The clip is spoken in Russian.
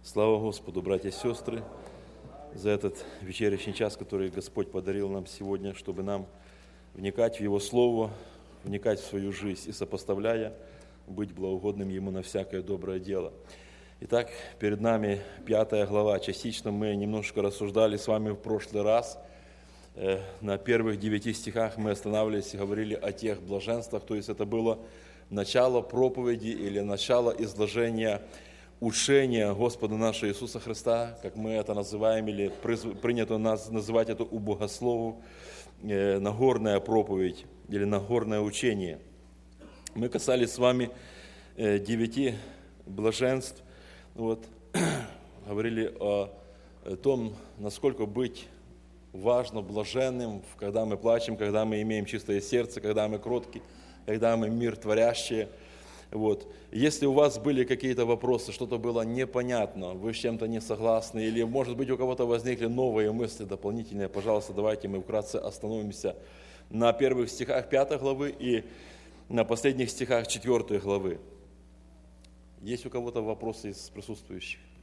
Слава Господу, братья и сестры, за этот вечерний час, который Господь подарил нам сегодня, чтобы нам вникать в Его Слово, вникать в свою жизнь и, сопоставляя, быть благоугодным Ему на всякое доброе дело. Итак, перед нами 5 глава. Частично мы немножко рассуждали с вами в прошлый раз. На первых 9 стихах мы останавливались и говорили о тех блаженствах, то есть это было начало проповеди или начало изложения учения Господа нашего Иисуса Христа, как мы это называем, или принято нас называть это у богословов, Нагорная проповедь или Нагорное учение. Мы касались с вами 9 блаженств, говорили о том, насколько быть важно блаженным, когда мы плачем, когда мы имеем чистое сердце, когда мы кротки, когда мы мир творящие. Если у вас были какие-то вопросы, что-то было непонятно, вы с чем-то не согласны, или, может быть, у кого-то возникли новые мысли дополнительные, пожалуйста, давайте мы вкратце остановимся на первых стихах 5 главы и на последних стихах 4 главы. Есть у кого-то вопросы из присутствующих?